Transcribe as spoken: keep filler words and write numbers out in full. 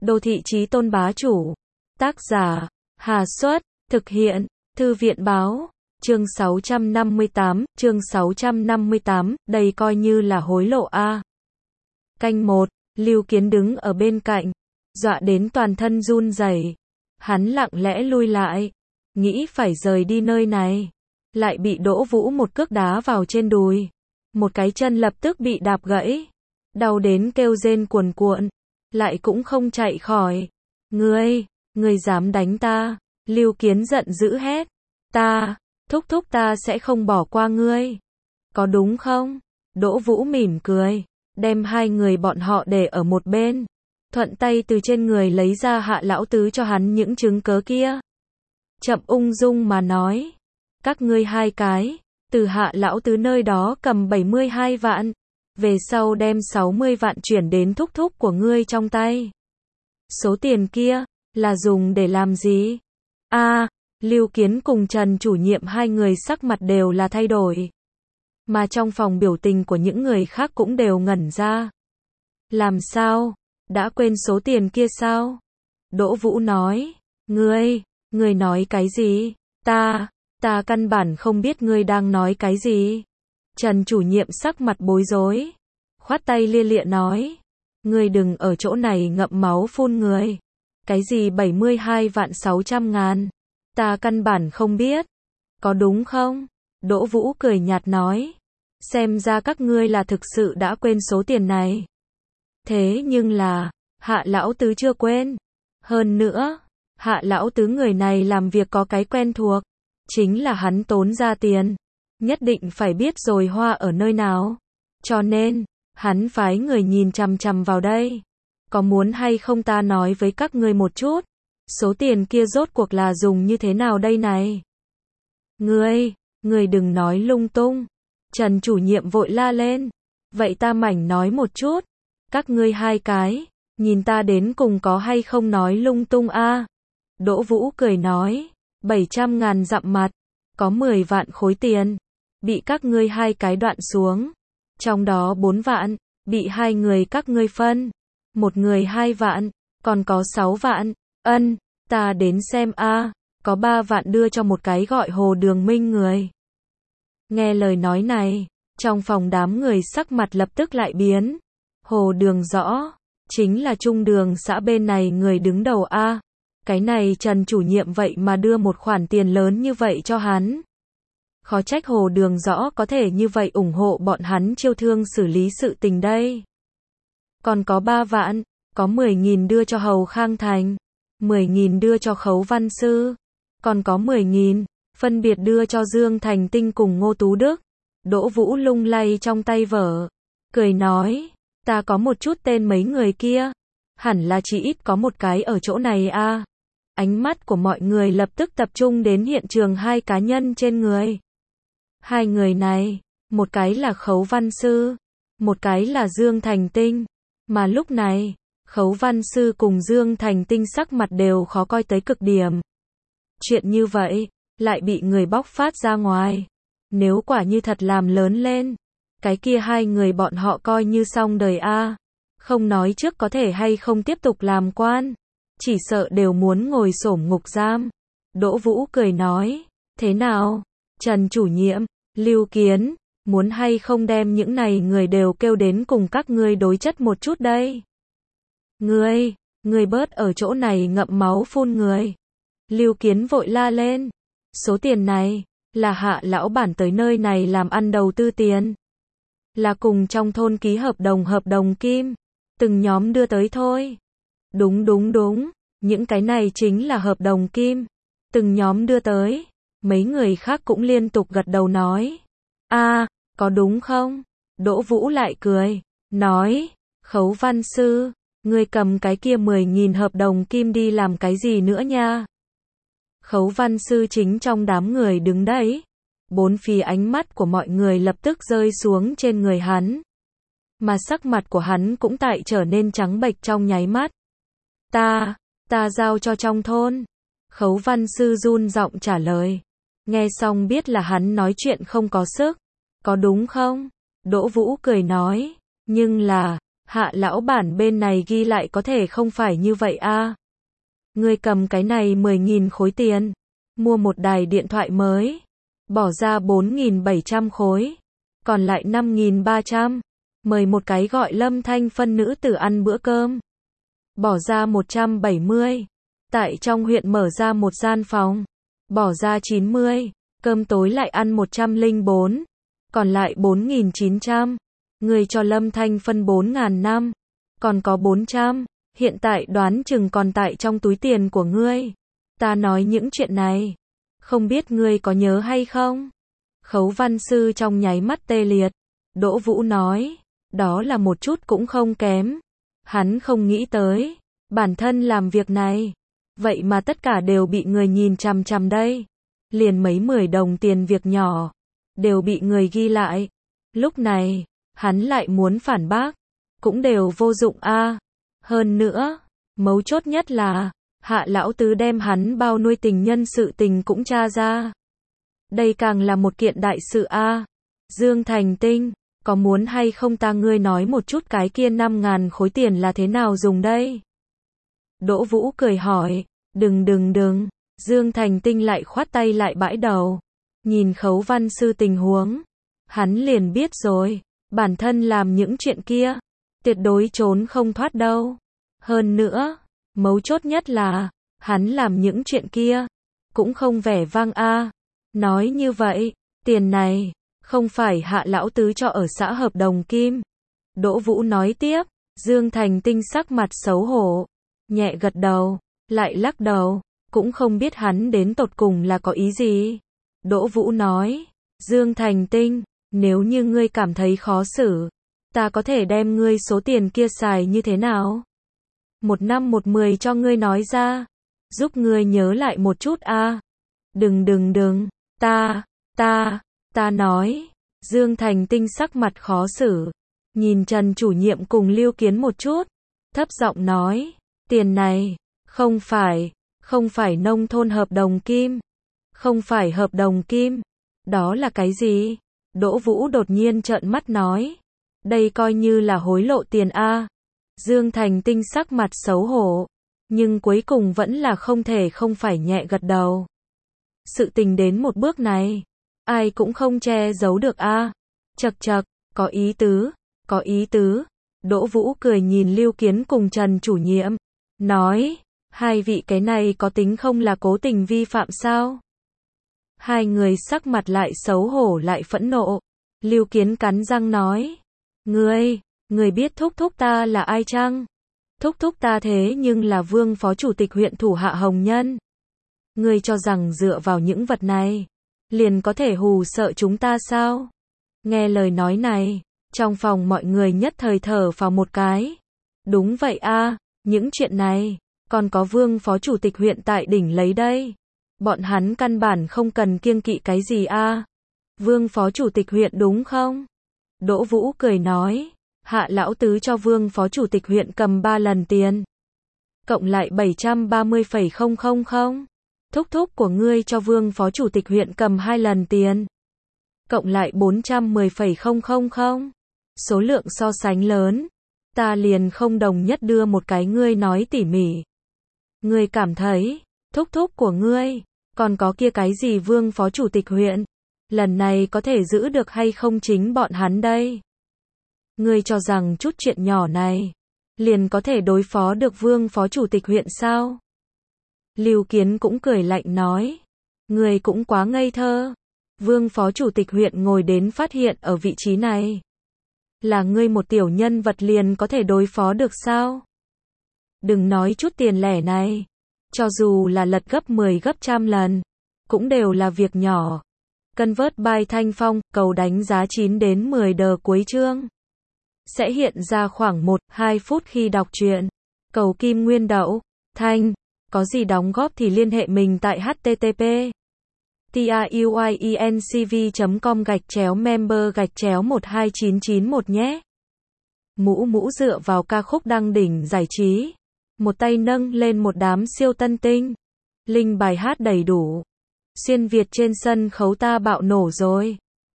Đô thị chí tôn bá chủ. Tác giả, Hà Xuất, thực hiện, Thư viện báo. Chương sáu trăm năm mươi tám, chương sáu trăm năm mươi tám, đây coi như là hối lộ a. Canh một, Lưu Kiến đứng ở bên cạnh, dọa đến toàn thân run rẩy. Hắn lặng lẽ lui lại, nghĩ phải rời đi nơi này, lại bị Đỗ Vũ một cước đá vào trên đùi. Một cái chân lập tức bị đạp gãy, đau đến kêu rên cuồn cuộn, lại cũng không chạy khỏi. Ngươi, ngươi dám đánh ta? Lưu Kiến giận dữ hét. Ta, thúc thúc ta sẽ không bỏ qua ngươi. Có đúng không? Đỗ Vũ mỉm cười, đem hai người bọn họ để ở một bên, thuận tay từ trên người lấy ra Hạ lão tứ cho hắn những chứng cớ kia. Chậm ung dung mà nói, các ngươi hai cái, từ Hạ lão tứ nơi đó cầm bảy mươi hai vạn, về sau đem sáu mươi vạn chuyển đến thúc thúc của ngươi trong tay. Số tiền kia, là dùng để làm gì? A, à, Lưu Kiến cùng Trần chủ nhiệm hai người sắc mặt đều là thay đổi. Mà trong phòng biểu tình của những người khác cũng đều ngẩn ra. Làm sao? Đã quên số tiền kia sao? Đỗ Vũ nói, ngươi, ngươi nói cái gì? Ta, ta căn bản không biết ngươi đang nói cái gì. Trần chủ nhiệm sắc mặt bối rối, khoát tay lia lịa nói, ngươi đừng ở chỗ này ngậm máu phun người. Cái gì bảy mươi hai vạn sáu trăm ngàn? Ta căn bản không biết. Có đúng không? Đỗ Vũ cười nhạt nói, xem ra các ngươi là thực sự đã quên số tiền này. Thế nhưng là, Hạ lão tứ chưa quên. Hơn nữa, Hạ lão tứ người này làm việc có cái quen thuộc, chính là hắn tốn ra tiền, nhất định phải biết rồi hoa ở nơi nào. Cho nên, hắn phái người nhìn chằm chằm vào đây. Có muốn hay không ta nói với các ngươi một chút, số tiền kia rốt cuộc là dùng như thế nào đây này? Ngươi, ngươi đừng nói lung tung. Trần chủ nhiệm vội la lên. Vậy ta mảnh nói một chút. Các ngươi hai cái, nhìn ta đến cùng có hay không nói lung tung a? À? Đỗ Vũ cười nói, bảy trăm ngàn dặm mặt, có mười vạn khối tiền, bị các ngươi hai cái đoạn xuống. Trong đó bốn vạn, bị hai người các ngươi phân. Một người hai vạn, còn có sáu vạn. Ân, ta đến xem a, à, có ba vạn đưa cho một cái gọi Hồ Đường Minh người. Nghe lời nói này, trong phòng đám người sắc mặt lập tức lại biến. Hồ Đường rõ, chính là trung đường xã bên này người đứng đầu a. À. Cái này Trần chủ nhiệm vậy mà đưa một khoản tiền lớn như vậy cho hắn. Khó trách Hồ Đường rõ có thể như vậy ủng hộ bọn hắn chiêu thương xử lý sự tình đây. Còn có ba vạn, có mười nghìn đưa cho Hầu Khang Thành, mười nghìn đưa cho Khấu Văn Sư, còn có mười nghìn, phân biệt đưa cho Dương Thành Tinh cùng Ngô Tú Đức. Đỗ Vũ lung lay trong tay vở, cười nói, ta có một chút tên mấy người kia, hẳn là chỉ ít có một cái ở chỗ này a. À. Ánh mắt của mọi người lập tức tập trung đến hiện trường hai cá nhân trên người. Hai người này, một cái là Khấu Văn Sư, một cái là Dương Thành Tinh. Mà lúc này, Khấu Văn Sư cùng Dương Thành Tinh sắc mặt đều khó coi tới cực điểm. Chuyện như vậy, lại bị người bóc phát ra ngoài. Nếu quả như thật làm lớn lên, cái kia hai người bọn họ coi như xong đời a. À. Không nói trước có thể hay không tiếp tục làm quan, chỉ sợ đều muốn ngồi xổm ngục giam. Đỗ Vũ cười nói, thế nào, Trần chủ nhiệm, Lưu Kiến, muốn hay không đem những này người đều kêu đến cùng các ngươi đối chất một chút đây? Ngươi, ngươi bớt ở chỗ này ngậm máu phun người. Lưu Kiến vội la lên, số tiền này, là Hạ lão bản tới nơi này làm ăn đầu tư tiền. Là cùng trong thôn ký hợp đồng hợp đồng kim, từng nhóm đưa tới thôi. Đúng đúng đúng, những cái này chính là hợp đồng kim, từng nhóm đưa tới. Mấy người khác cũng liên tục gật đầu nói, a, à, có đúng không? Đỗ Vũ lại cười, nói, Khấu Văn Sư, ngươi cầm cái kia mười nghìn hợp đồng kim đi làm cái gì nữa nha? Khấu Văn Sư chính trong đám người đứng đấy, bốn phía ánh mắt của mọi người lập tức rơi xuống trên người hắn. Mà sắc mặt của hắn cũng tại trở nên trắng bệch trong nháy mắt. Ta, ta giao cho trong thôn. Khấu Văn Sư run giọng trả lời. Nghe xong biết là hắn nói chuyện không có sức. Có đúng không? Đỗ Vũ cười nói. Nhưng là, Hạ lão bản bên này ghi lại có thể không phải như vậy a. Ngươi cầm cái này mười nghìn khối tiền, mua một đài điện thoại mới, bỏ ra bốn nghìn bảy trăm khối, còn lại năm nghìn ba trăm, mời một cái gọi Lâm Thanh Phân nữ tử ăn bữa cơm, bỏ ra một trăm bảy mươi, tại trong huyện mở ra một gian phòng, bỏ ra chín mươi, cơm tối lại ăn một trăm lẻ bốn, còn lại bốn nghìn chín trăm, ngươi cho Lâm Thanh Phân bốn nghìn năm, còn có bốn trăm, hiện tại đoán chừng còn tại trong túi tiền của ngươi. Ta nói những chuyện này, không biết ngươi có nhớ hay không? Khấu văn sư trong nháy mắt tê liệt. Đỗ Vũ nói, đó là một chút cũng không kém. Hắn không nghĩ tới, bản thân làm việc này, vậy mà tất cả đều bị người nhìn chằm chằm đây. Liền mấy mười đồng tiền việc nhỏ, đều bị người ghi lại. Lúc này, hắn lại muốn phản bác, cũng đều vô dụng a. Hơn nữa, mấu chốt nhất là, Hạ lão tứ đem hắn bao nuôi tình nhân sự tình cũng tra ra. Đây càng là một kiện đại sự a. Dương Thành Tinh, có muốn hay không ta ngươi nói một chút cái kia năm ngàn khối tiền là thế nào dùng đây? Đỗ Vũ cười hỏi, đừng đừng đừng, Dương Thành Tinh lại khoát tay lại bãi đầu. Nhìn Khấu văn sư tình huống, hắn liền biết rồi, bản thân làm những chuyện kia, tuyệt đối trốn không thoát đâu. Hơn nữa, mấu chốt nhất là, hắn làm những chuyện kia, cũng không vẻ vang a. Nói như vậy, tiền này, không phải Hạ lão tứ cho ở xã Hợp Đồng Kim. Đỗ Vũ nói tiếp, Dương Thành Tinh sắc mặt xấu hổ, nhẹ gật đầu, lại lắc đầu, cũng không biết hắn đến tột cùng là có ý gì. Đỗ Vũ nói, Dương Thành Tinh, nếu như ngươi cảm thấy khó xử, ta có thể đem ngươi số tiền kia xài như thế nào? Một năm một mười cho ngươi nói ra, giúp ngươi nhớ lại một chút a. Đừng đừng đừng, ta, ta, ta nói, Dương Thành Tinh sắc mặt khó xử, nhìn Trần chủ nhiệm cùng Lưu Kiến một chút, thấp giọng nói, tiền này, không phải, không phải nông thôn hợp đồng kim, không phải hợp đồng kim, đó là cái gì? Đỗ Vũ đột nhiên trợn mắt nói, đây coi như là hối lộ tiền a. Dương Thành Tinh sắc mặt xấu hổ, nhưng cuối cùng vẫn là không thể không phải nhẹ gật đầu. Sự tình đến một bước này, ai cũng không che giấu được a. Chậc chậc, có ý tứ, có ý tứ. Đỗ Vũ cười nhìn Lưu Kiến cùng Trần chủ nhiệm, nói, hai vị cái này có tính không là cố tình vi phạm sao? Hai người sắc mặt lại xấu hổ lại phẫn nộ. Lưu Kiến cắn răng nói, ngươi, ngươi biết thúc thúc ta là ai chăng? Thúc thúc ta thế nhưng là Vương phó chủ tịch huyện thủ hạ Hồng Nhân. Ngươi cho rằng dựa vào những vật này, liền có thể hù sợ chúng ta sao? Nghe lời nói này, trong phòng mọi người nhất thời thở phào một cái. Đúng vậy a, những chuyện này, còn có Vương phó chủ tịch huyện tại đỉnh lấy đây. Bọn hắn căn bản không cần kiêng kỵ cái gì a. Vương phó chủ tịch huyện đúng không? Đỗ Vũ cười nói, Hạ lão tứ cho Vương phó chủ tịch huyện cầm ba lần tiền, cộng lại bảy trăm ba mươi phẩy không không không. Thúc thúc của ngươi cho Vương phó chủ tịch huyện cầm hai lần tiền, cộng lại bốn trăm mười phẩy không không không. Số lượng so sánh lớn, ta liền không đồng nhất đưa một cái ngươi nói tỉ mỉ. Ngươi cảm thấy, thúc thúc của ngươi, còn có kia cái gì Vương phó chủ tịch huyện, lần này có thể giữ được hay không chính bọn hắn đây? Ngươi cho rằng chút chuyện nhỏ này, liền có thể đối phó được Vương phó chủ tịch huyện sao? Lưu Kiến cũng cười lạnh nói, ngươi cũng quá ngây thơ. Vương phó chủ tịch huyện ngồi đến phát hiện ở vị trí này, là ngươi một tiểu nhân vật liền có thể đối phó được sao? Đừng nói chút tiền lẻ này, cho dù là lật gấp mười gấp trăm lần, cũng đều là việc nhỏ. Convert by Thanh Phong, cầu đánh giá chín đến mười đờ cuối chương. Sẽ hiện ra khoảng một đến hai phút khi đọc truyện. Cầu Kim Nguyên Đậu, Thanh, có gì đóng góp thì liên hệ mình tại http truyencv chấm com gạch chéo member gạch chéo một hai chín chín một nhé. Mũ mũ dựa vào ca khúc đăng đỉnh giải trí. Một tay nâng lên một đám siêu tân tinh. Link bài hát đầy đủ. Xuyên Việt trên sân khấu ta bạo nổ rồi.